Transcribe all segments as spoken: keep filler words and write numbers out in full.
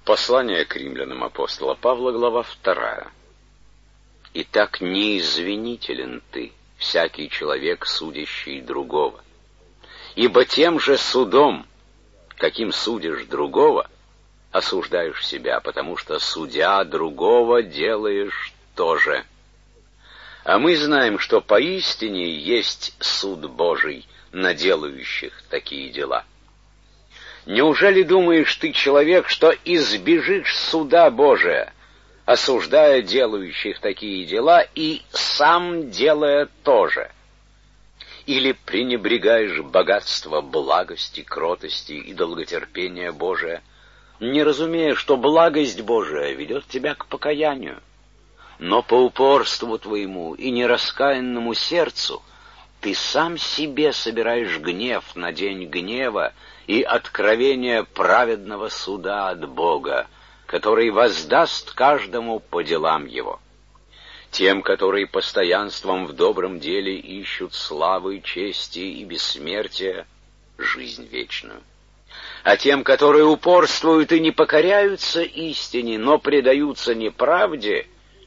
Послание к римлянам апостола Павла, глава вторая. «Итак, неизвинителен ты, всякий человек, судящий другого. Ибо тем же судом, каким судишь другого, осуждаешь себя, потому что, судя другого, делаешь то же. А мы знаем, что поистине есть суд Божий на делающих такие дела. Неужели думаешь ты, человек, что избежишь суда Божия, осуждая делающих такие дела и сам делая то же? Или пренебрегаешь богатство благости, кротости и долготерпения Божия, не разумея, что благость Божия ведет тебя к покаянию? Но по упорству твоему и нераскаянному сердцу ты сам себе собираешь гнев на день гнева и откровение праведного суда от Бога, который воздаст каждому по делам его. Тем, которые постоянством в добром деле ищут славы, чести и бессмертия, жизнь вечную. А тем, которые упорствуют и не покоряются истине, но предаются неправде,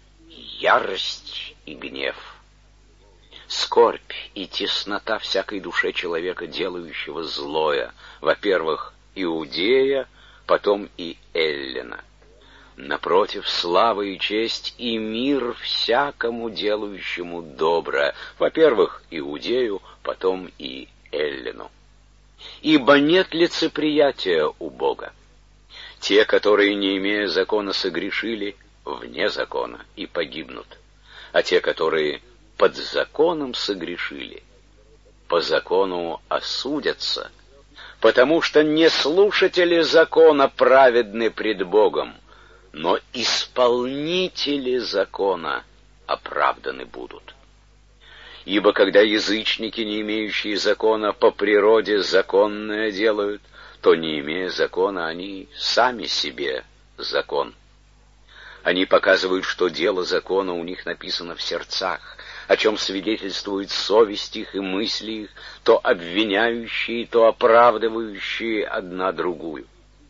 ярость и гнев. Скорбь и теснота всякой душе человека, делающего злое, во-первых, Иудея, потом и Эллина. Напротив, слава и честь и мир всякому делающему доброе, во-первых, Иудею, потом и Эллину. Ибо нет лицеприятия у Бога. Те, которые, не имея закона, согрешили, вне закона и погибнут, а те, которые под законом согрешили, по закону осудятся, потому что не слушатели закона праведны пред Богом, но исполнители закона оправданы будут. Ибо когда язычники, не имеющие закона, по природе законное делают, то, не имея закона, они сами себе закон. Они показывают, что дело закона у них написано в сердцах, о чем свидетельствует совесть их и мысли их, то обвиняющие, то оправдывающие одна другую.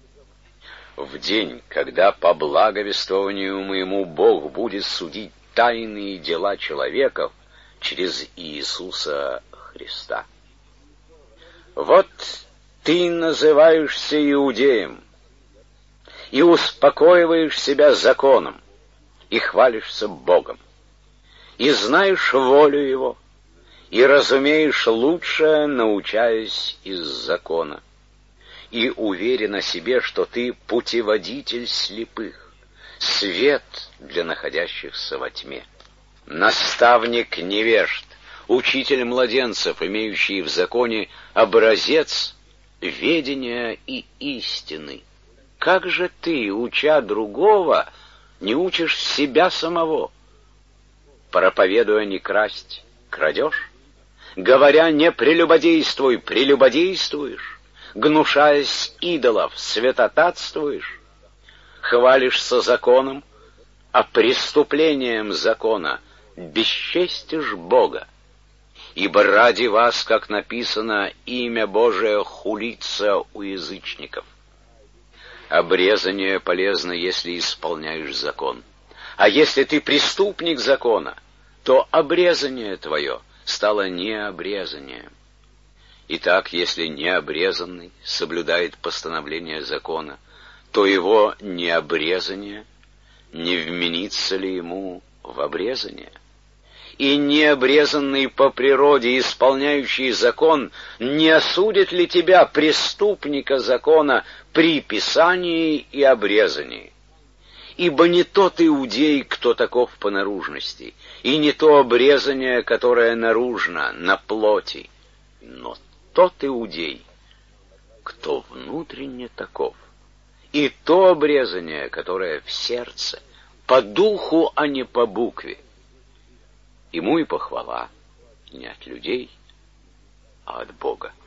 В день, когда по благовествованию моему Бог будет судить тайные дела человеков через Иисуса Христа. Вот ты называешься иудеем, и успокоиваешь себя законом, и хвалишься Богом, и знаешь волю Его, и разумеешь лучшее, научаясь из закона, и уверен о себе, что ты путеводитель слепых, свет для находящихся во тьме, наставник невежд, учитель младенцев, имеющий в законе образец ведения и истины. Как же ты, уча другого, не учишь себя самого? Проповедуя не красть, крадешь? Говоря не прелюбодействуй, прелюбодействуешь? Гнушаясь идолов, святотатствуешь? Хвалишься законом, а преступлением закона бесчестишь Бога. Ибо ради вас, как написано, имя Божие хулится у язычников. Обрезание полезно, если исполняешь закон. А если ты преступник закона, то обрезание твое стало необрезанием. Итак, если необрезанный соблюдает постановление закона, то его необрезание не вменится ли ему в обрезание? И необрезанный по природе, исполняющий закон, не осудит ли тебя, преступника закона, при писании и обрезании? Ибо не тот иудей, кто таков по наружности, и не то обрезание, которое наружно, на плоти, но тот иудей, кто внутренне таков, и то обрезание, которое в сердце, по духу, а не по букве. Ему и похвала не от людей, а от Бога.